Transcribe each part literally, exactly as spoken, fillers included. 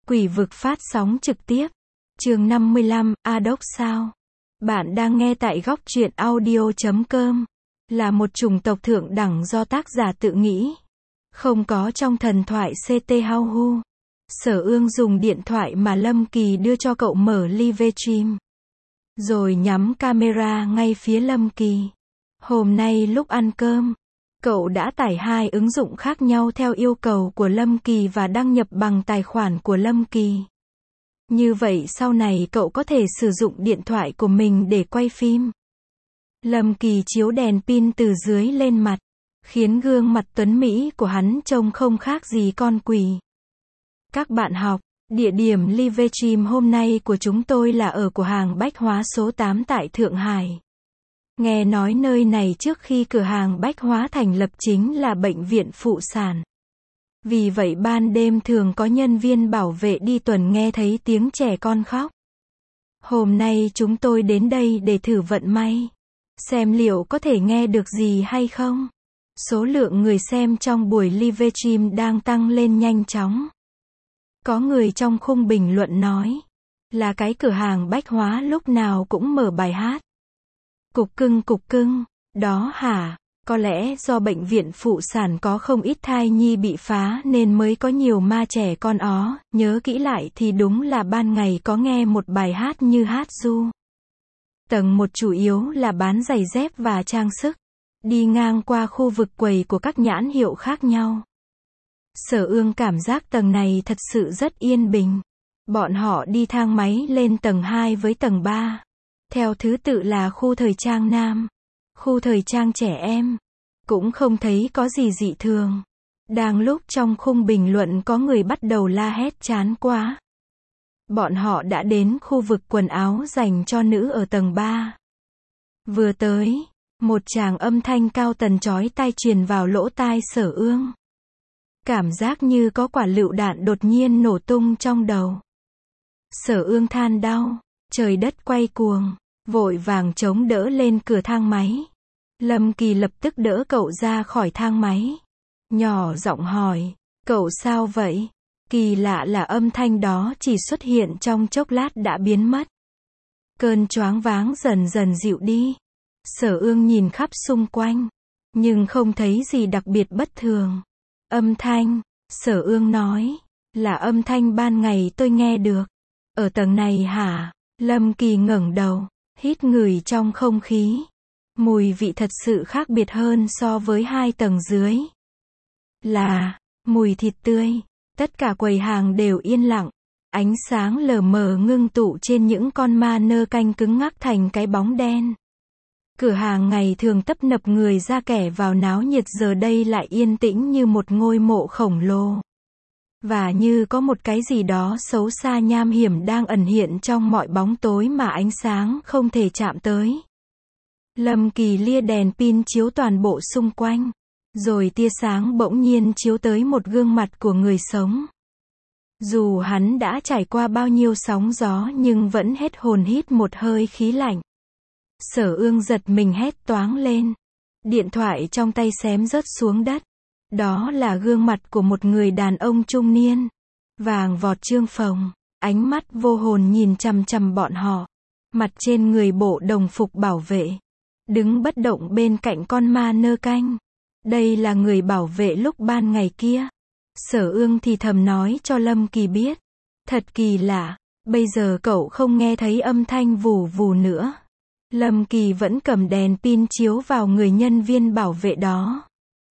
Quỷ vực phát sóng trực tiếp. Chương năm mươi lăm, Adoc sao? Bạn đang nghe tại góc truyện audio chấm com. Là một chủng tộc thượng đẳng do tác giả tự nghĩ. Không có trong thần thoại xê tê How Who. Sở Ương dùng điện thoại mà Lâm Kỳ đưa cho cậu mở live stream. Rồi nhắm camera ngay phía Lâm Kỳ. Hôm nay lúc ăn cơm, cậu đã tải hai ứng dụng khác nhau theo yêu cầu của Lâm Kỳ và đăng nhập bằng tài khoản của Lâm Kỳ. Như vậy sau này cậu có thể sử dụng điện thoại của mình để quay phim. Lâm Kỳ chiếu đèn pin từ dưới lên mặt, khiến gương mặt tuấn mỹ của hắn trông không khác gì con quỷ. Các bạn học, địa điểm live stream hôm nay của chúng tôi là ở cửa hàng bách hóa số tám tại Thượng Hải. Nghe nói nơi này trước khi cửa hàng bách hóa thành lập chính là bệnh viện phụ sản. Vì vậy ban đêm thường có nhân viên bảo vệ đi tuần nghe thấy tiếng trẻ con khóc. Hôm nay chúng tôi đến đây để thử vận may. Xem liệu có thể nghe được gì hay không. Số lượng người xem trong buổi live stream đang tăng lên nhanh chóng. Có người trong khung bình luận nói, là cái cửa hàng bách hóa lúc nào cũng mở bài hát. Cục cưng cục cưng, đó hả? Có lẽ do bệnh viện phụ sản có không ít thai nhi bị phá nên mới có nhiều ma trẻ con ó, nhớ kỹ lại thì đúng là ban ngày có nghe một bài hát như hát ru. Tầng một chủ yếu là bán giày dép và trang sức, đi ngang qua khu vực quầy của các nhãn hiệu khác nhau. Sở Ương cảm giác tầng này thật sự rất yên bình. Bọn họ đi thang máy lên tầng hai với tầng ba. Theo thứ tự là khu thời trang nam, khu thời trang trẻ em. Cũng không thấy có gì dị thường. Đang lúc trong khung bình luận có người bắt đầu la hét chán quá. Bọn họ đã đến khu vực quần áo dành cho nữ ở tầng ba. Vừa tới, một tràng âm thanh cao tần chói tai truyền vào lỗ tai Sở Ương. Cảm giác như có quả lựu đạn đột nhiên nổ tung trong đầu. Sở Ương than đau, trời đất quay cuồng, vội vàng chống đỡ lên cửa thang máy. Lâm Kỳ lập tức đỡ cậu ra khỏi thang máy. Nhỏ giọng hỏi, cậu sao vậy? Kỳ lạ là âm thanh đó chỉ xuất hiện trong chốc lát đã biến mất. Cơn choáng váng dần dần dịu đi. Sở Ương nhìn khắp xung quanh, nhưng không thấy gì đặc biệt bất thường. Âm thanh, Sở Ương nói, là âm thanh ban ngày tôi nghe được. Ở tầng này hả? Lâm Kỳ ngẩng đầu, hít ngửi trong không khí. Mùi vị thật sự khác biệt hơn so với hai tầng dưới. Là, mùi thịt tươi. Tất cả quầy hàng đều yên lặng. Ánh sáng lờ mờ ngưng tụ trên những con ma nơ canh cứng ngắc thành cái bóng đen. Cửa hàng ngày thường tấp nập người ra kẻ vào náo nhiệt giờ đây lại yên tĩnh như một ngôi mộ khổng lồ. Và như có một cái gì đó xấu xa nham hiểm đang ẩn hiện trong mọi bóng tối mà ánh sáng không thể chạm tới. Lâm Kỳ lia đèn pin chiếu toàn bộ xung quanh. Rồi tia sáng bỗng nhiên chiếu tới một gương mặt của người sống. Dù hắn đã trải qua bao nhiêu sóng gió nhưng vẫn hết hồn hít một hơi khí lạnh. Sở Ương giật mình hét toáng lên. Điện thoại trong tay xém rớt xuống đất. Đó là gương mặt của một người đàn ông trung niên. Vàng vọt trương phồng, ánh mắt vô hồn nhìn chằm chằm bọn họ. Mặt trên người bộ đồng phục bảo vệ. Đứng bất động bên cạnh con ma nơ canh. Đây là người bảo vệ lúc ban ngày kia. Sở Ương thì thầm nói cho Lâm Kỳ biết. Thật kỳ lạ, bây giờ cậu không nghe thấy âm thanh vù vù nữa. Lâm Kỳ vẫn cầm đèn pin chiếu vào người nhân viên bảo vệ đó.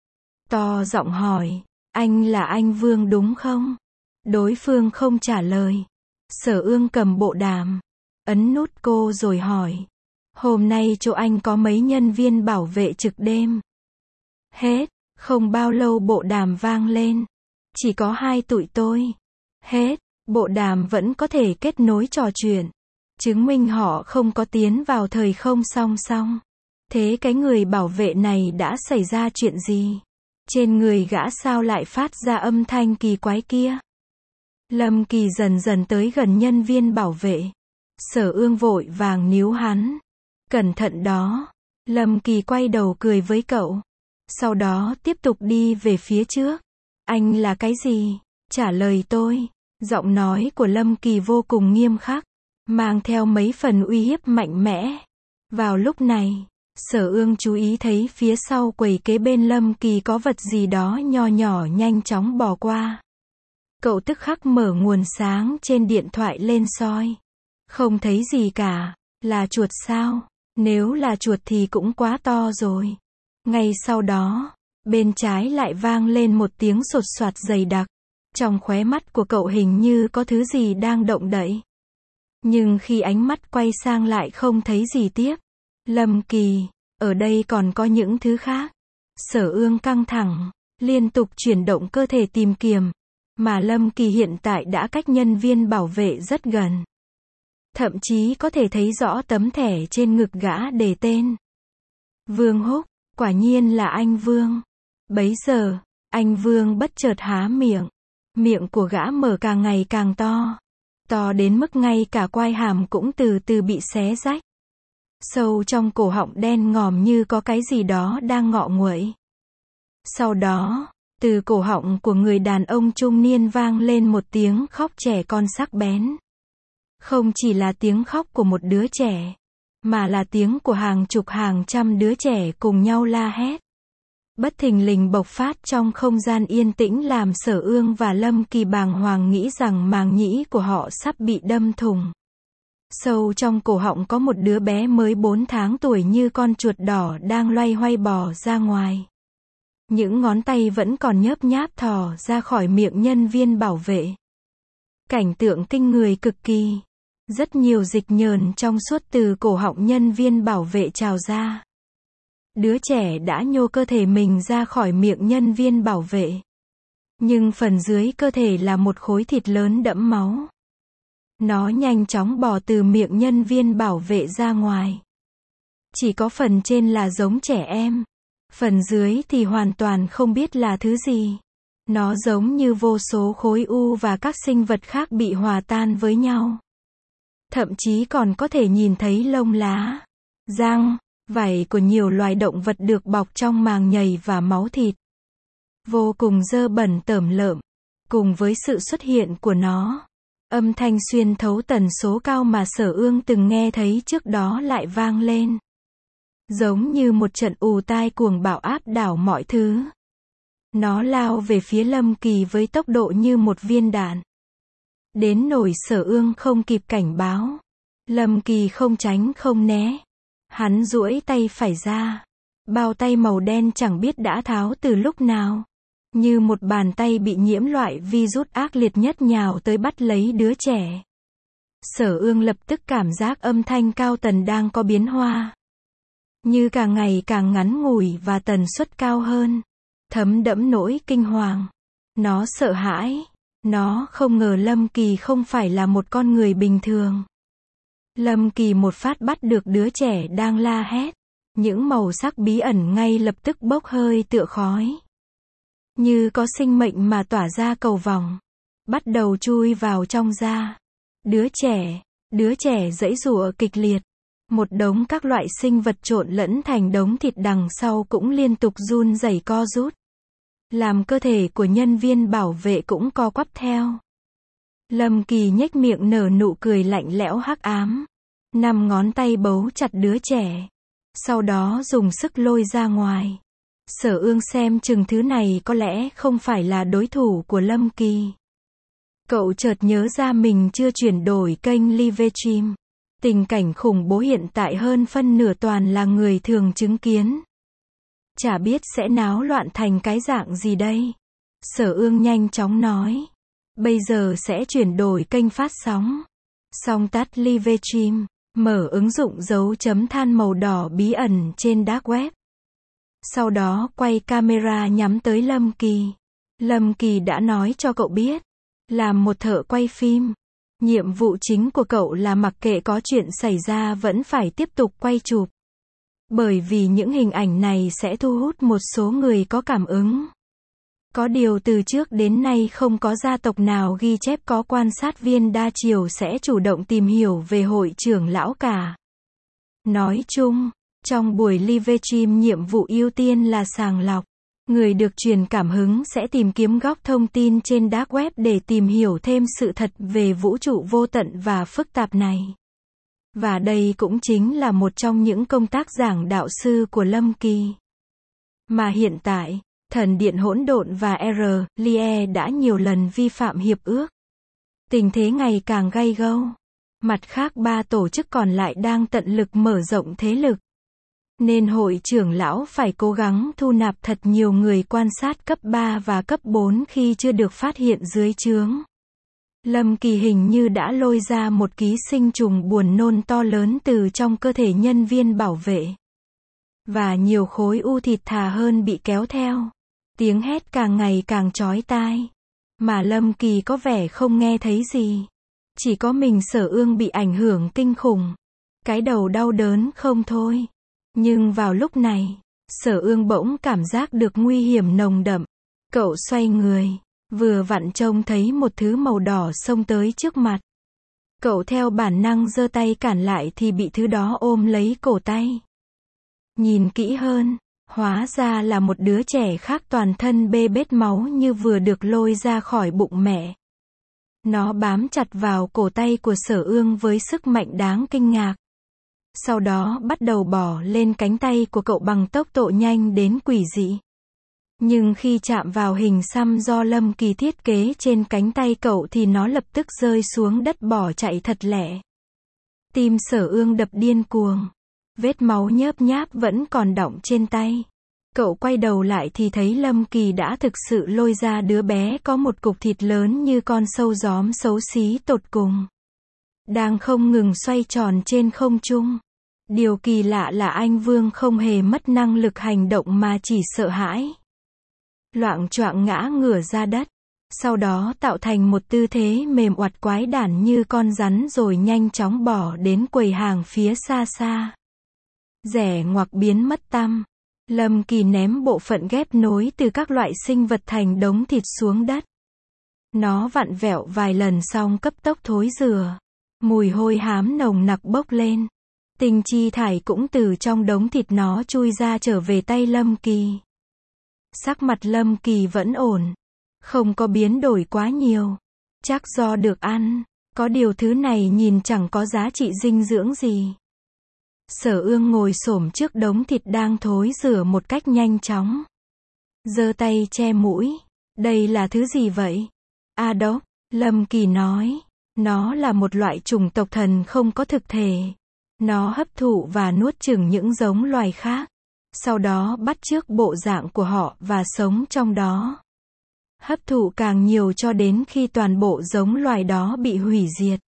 To giọng hỏi, anh là anh Vương đúng không? Đối phương không trả lời. Sở Ương cầm bộ đàm, ấn nút cô rồi hỏi. Hôm nay chỗ anh có mấy nhân viên bảo vệ trực đêm? Hết, không bao lâu bộ đàm vang lên. Chỉ có hai tụi tôi. Hết, bộ đàm vẫn có thể kết nối trò chuyện. Chứng minh họ không có tiến vào thời không song song. Thế cái người bảo vệ này đã xảy ra chuyện gì? Trên người gã sao lại phát ra âm thanh kỳ quái kia? Lâm Kỳ dần dần tới gần nhân viên bảo vệ. Sở Ương vội vàng níu hắn. Cẩn thận đó. Lâm Kỳ quay đầu cười với cậu. Sau đó tiếp tục đi về phía trước. Anh là cái gì? Trả lời tôi. Giọng nói của Lâm Kỳ vô cùng nghiêm khắc, mang theo mấy phần uy hiếp mạnh mẽ. Vào lúc này, Sở Ương chú ý thấy phía sau quầy kế bên Lâm Kỳ có vật gì đó nho nhỏ nhanh chóng bò qua. Cậu tức khắc mở nguồn sáng trên điện thoại lên soi. Không thấy gì cả, là chuột sao? Nếu là chuột thì cũng quá to rồi. Ngay sau đó, bên trái lại vang lên một tiếng sột soạt dày đặc. Trong khóe mắt của cậu hình như có thứ gì đang động đậy. Nhưng khi ánh mắt quay sang lại không thấy gì tiếp. Lâm Kỳ, ở đây còn có những thứ khác. Sở Ương căng thẳng, liên tục chuyển động cơ thể tìm kiếm. Mà Lâm Kỳ hiện tại đã cách nhân viên bảo vệ rất gần. Thậm chí có thể thấy rõ tấm thẻ trên ngực gã đề tên. Vương Húc, quả nhiên là anh Vương. Bấy giờ, anh Vương bất chợt há miệng. Miệng của gã mở càng ngày càng to. To đến mức ngay cả quai hàm cũng từ từ bị xé rách. Sâu trong cổ họng đen ngòm như có cái gì đó đang ngọ nguậy. Sau đó, từ cổ họng của người đàn ông trung niên vang lên một tiếng khóc trẻ con sắc bén. Không chỉ là tiếng khóc của một đứa trẻ, mà là tiếng của hàng chục hàng trăm đứa trẻ cùng nhau la hét. Bất thình lình bộc phát trong không gian yên tĩnh làm Sở Ương và Lâm Kỳ bàng hoàng nghĩ rằng màng nhĩ của họ sắp bị đâm thủng. Sâu trong cổ họng có một đứa bé mới bốn tháng tuổi như con chuột đỏ đang loay hoay bò ra ngoài. Những ngón tay vẫn còn nhớp nháp thò ra khỏi miệng nhân viên bảo vệ. Cảnh tượng kinh người cực kỳ. Rất nhiều dịch nhờn trong suốt từ cổ họng nhân viên bảo vệ trào ra. Đứa trẻ đã nhô cơ thể mình ra khỏi miệng nhân viên bảo vệ. Nhưng phần dưới cơ thể là một khối thịt lớn đẫm máu. Nó nhanh chóng bò từ miệng nhân viên bảo vệ ra ngoài. Chỉ có phần trên là giống trẻ em. Phần dưới thì hoàn toàn không biết là thứ gì. Nó giống như vô số khối u và các sinh vật khác bị hòa tan với nhau. Thậm chí còn có thể nhìn thấy lông lá, răng, vảy của nhiều loài động vật được bọc trong màng nhầy và máu thịt. Vô cùng dơ bẩn tởm lợm. Cùng với sự xuất hiện của nó, âm thanh xuyên thấu tần số cao mà Sở Ương từng nghe thấy trước đó lại vang lên. Giống như một trận ù tai cuồng bạo áp đảo mọi thứ. Nó lao về phía Lâm Kỳ với tốc độ như một viên đạn. Đến nỗi Sở Ương không kịp cảnh báo. Lâm Kỳ không tránh không né. Hắn duỗi tay phải ra. Bao tay màu đen chẳng biết đã tháo từ lúc nào. Như một bàn tay bị nhiễm loại virus ác liệt nhất nhào tới bắt lấy đứa trẻ. Sở Ương lập tức cảm giác âm thanh cao tần đang có biến hóa. Như càng ngày càng ngắn ngủi và tần suất cao hơn. Thấm đẫm nỗi kinh hoàng. Nó sợ hãi. Nó không ngờ Lâm Kỳ không phải là một con người bình thường. Lâm Kỳ một phát bắt được đứa trẻ đang la hét. Những màu sắc bí ẩn ngay lập tức bốc hơi tựa khói. Như có sinh mệnh mà tỏa ra cầu vòng. Bắt đầu chui vào trong da. Đứa trẻ, đứa trẻ giãy giụa kịch liệt. Một đống các loại sinh vật trộn lẫn thành đống thịt đằng sau cũng liên tục run rẩy co rút. Làm cơ thể của nhân viên bảo vệ cũng co quắp theo. Lâm Kỳ nhếch miệng nở nụ cười lạnh lẽo hắc ám. Năm ngón tay bấu chặt đứa trẻ. Sau đó dùng sức lôi ra ngoài. Sở Ương xem chừng thứ này có lẽ không phải là đối thủ của Lâm Kỳ. Cậu chợt nhớ ra mình chưa chuyển đổi kênh Livestream. Tình cảnh khủng bố hiện tại hơn phân nửa toàn là người thường chứng kiến. Chả biết sẽ náo loạn thành cái dạng gì đây. Sở Ương nhanh chóng nói. Bây giờ sẽ chuyển đổi kênh phát sóng. Xong tắt Livestream. Mở ứng dụng dấu chấm than màu đỏ bí ẩn trên dark web. Sau đó quay camera nhắm tới Lâm Kỳ. Lâm Kỳ đã nói cho cậu biết. Làm một thợ quay phim. Nhiệm vụ chính của cậu là mặc kệ có chuyện xảy ra vẫn phải tiếp tục quay chụp. Bởi vì những hình ảnh này sẽ thu hút một số người có cảm ứng. Có điều từ trước đến nay không có gia tộc nào ghi chép có quan sát viên đa chiều sẽ chủ động tìm hiểu về hội trưởng lão cả. Nói chung, trong buổi livestream nhiệm vụ ưu tiên là sàng lọc. Người được truyền cảm hứng sẽ tìm kiếm góc thông tin trên dark web để tìm hiểu thêm sự thật về vũ trụ vô tận và phức tạp này. Và đây cũng chính là một trong những công tác giảng đạo sư của Lâm Kỳ. Mà hiện tại, Thần Điện Hỗn Độn và R. Lie đã nhiều lần vi phạm hiệp ước. Tình thế ngày càng gay gâu. Mặt khác ba tổ chức còn lại đang tận lực mở rộng thế lực. Nên hội trưởng lão phải cố gắng thu nạp thật nhiều người quan sát cấp ba và cấp bốn khi chưa được phát hiện dưới trướng. Lâm Kỳ hình như đã lôi ra một ký sinh trùng buồn nôn to lớn từ trong cơ thể nhân viên bảo vệ. Và nhiều khối u thịt thà hơn bị kéo theo. Tiếng hét càng ngày càng chói tai. Mà Lâm Kỳ có vẻ không nghe thấy gì. Chỉ có mình Sở Ương bị ảnh hưởng kinh khủng. Cái đầu đau đớn không thôi. Nhưng vào lúc này, Sở Ương bỗng cảm giác được nguy hiểm nồng đậm. Cậu xoay người, vừa vặn trông thấy một thứ màu đỏ xông tới trước mặt. Cậu theo bản năng giơ tay cản lại thì bị thứ đó ôm lấy cổ tay. Nhìn kỹ hơn, hóa ra là một đứa trẻ khác toàn thân bê bết máu như vừa được lôi ra khỏi bụng mẹ. Nó bám chặt vào cổ tay của Sở Ương với sức mạnh đáng kinh ngạc. Sau đó bắt đầu bò lên cánh tay của cậu bằng tốc độ nhanh đến quỷ dị. Nhưng khi chạm vào hình xăm do Lâm Kỳ thiết kế trên cánh tay cậu thì nó lập tức rơi xuống đất bỏ chạy thật lẹ. Tim Sở Ương đập điên cuồng. Vết máu nhớp nháp vẫn còn đọng trên tay. Cậu quay đầu lại thì thấy Lâm Kỳ đã thực sự lôi ra đứa bé có một cục thịt lớn như con sâu gióm xấu xí tột cùng. Đang không ngừng xoay tròn trên không trung. Điều kỳ lạ là anh Vương không hề mất năng lực hành động mà chỉ sợ hãi. Loạng choạng ngã ngửa ra đất. Sau đó tạo thành một tư thế mềm oặt quái đản như con rắn rồi nhanh chóng bỏ đến quầy hàng phía xa xa. Rẻ ngoặc biến mất tăm. Lâm Kỳ ném bộ phận ghép nối từ các loại sinh vật thành đống thịt xuống đất. Nó vặn vẹo vài lần xong cấp tốc thối rửa. Mùi hôi hám nồng nặc bốc lên. Tinh chi thải cũng từ trong đống thịt nó chui ra trở về tay Lâm Kỳ. Sắc mặt Lâm Kỳ vẫn ổn. Không có biến đổi quá nhiều. Chắc do được ăn. Có điều thứ này nhìn chẳng có giá trị dinh dưỡng gì. Sở Ương ngồi xổm trước đống thịt đang thối rửa một cách nhanh chóng. Giơ tay che mũi. Đây là thứ gì vậy? A đốc, Lâm Kỳ nói. Nó là một loại chủng tộc thần không có thực thể. Nó hấp thụ và nuốt chửng những giống loài khác. Sau đó bắt chước bộ dạng của họ và sống trong đó. Hấp thụ càng nhiều cho đến khi toàn bộ giống loài đó bị hủy diệt.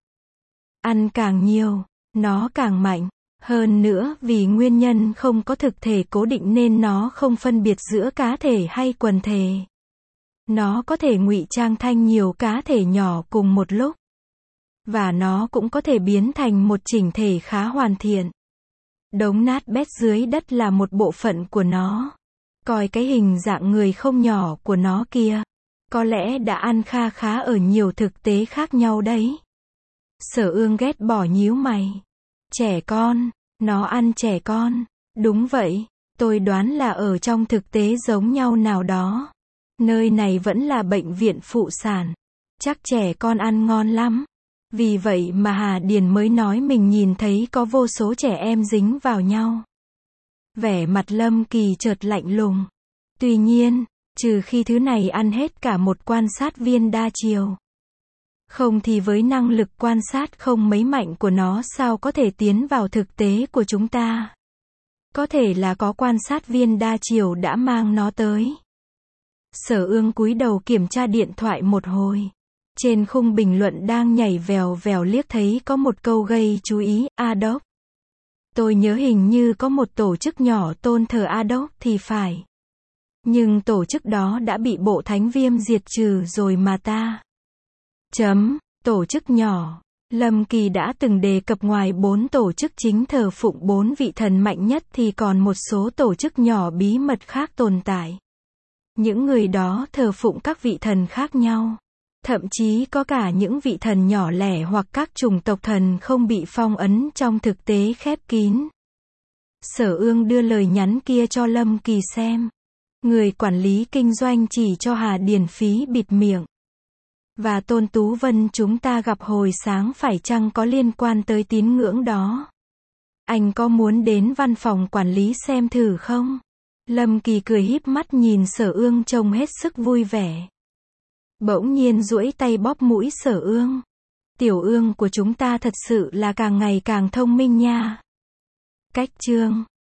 Ăn càng nhiều, nó càng mạnh. Hơn nữa vì nguyên nhân không có thực thể cố định nên nó không phân biệt giữa cá thể hay quần thể. Nó có thể ngụy trang thành nhiều cá thể nhỏ cùng một lúc. Và nó cũng có thể biến thành một chỉnh thể khá hoàn thiện. Đống nát bét dưới đất là một bộ phận của nó. Coi cái hình dạng người không nhỏ của nó kia. Có lẽ đã ăn kha khá ở nhiều thực tế khác nhau đấy. Sở Ương ghét bỏ nhíu mày. Trẻ con, nó ăn trẻ con. Đúng vậy, tôi đoán là ở trong thực tế giống nhau nào đó. Nơi này vẫn là bệnh viện phụ sản. Chắc trẻ con ăn ngon lắm. Vì vậy mà Hà Điền mới nói mình nhìn thấy có vô số trẻ em dính vào nhau. Vẻ mặt Lâm Kỳ chợt lạnh lùng. Tuy nhiên, trừ khi thứ này ăn hết cả một quan sát viên đa chiều. Không thì với năng lực quan sát không mấy mạnh của nó sao có thể tiến vào thực tế của chúng ta. Có thể là có quan sát viên đa chiều đã mang nó tới. Sở Ương cúi đầu kiểm tra điện thoại một hồi. Trên khung bình luận đang nhảy vèo vèo liếc thấy có một câu gây chú ý, A đốc. Tôi nhớ hình như có một tổ chức nhỏ tôn thờ A đốc thì phải. Nhưng tổ chức đó đã bị bộ thánh viêm diệt trừ rồi mà ta. Chấm, tổ chức nhỏ. Lâm Kỳ đã từng đề cập ngoài bốn tổ chức chính thờ phụng bốn vị thần mạnh nhất thì còn một số tổ chức nhỏ bí mật khác tồn tại. Những người đó thờ phụng các vị thần khác nhau. Thậm chí có cả những vị thần nhỏ lẻ hoặc các chủng tộc thần không bị phong ấn trong thực tế khép kín. Sở Ương đưa lời nhắn kia cho Lâm Kỳ xem. Người quản lý kinh doanh chỉ cho Hà Điền Phí bịt miệng. Và Tôn Tú Vân chúng ta gặp hồi sáng phải chăng có liên quan tới tín ngưỡng đó? Anh có muốn đến văn phòng quản lý xem thử không? Lâm Kỳ cười híp mắt nhìn Sở Ương trông hết sức vui vẻ. Bỗng nhiên duỗi tay bóp mũi Sở Ương. Tiểu Ương của chúng ta thật sự là càng ngày càng thông minh nha. Cách chương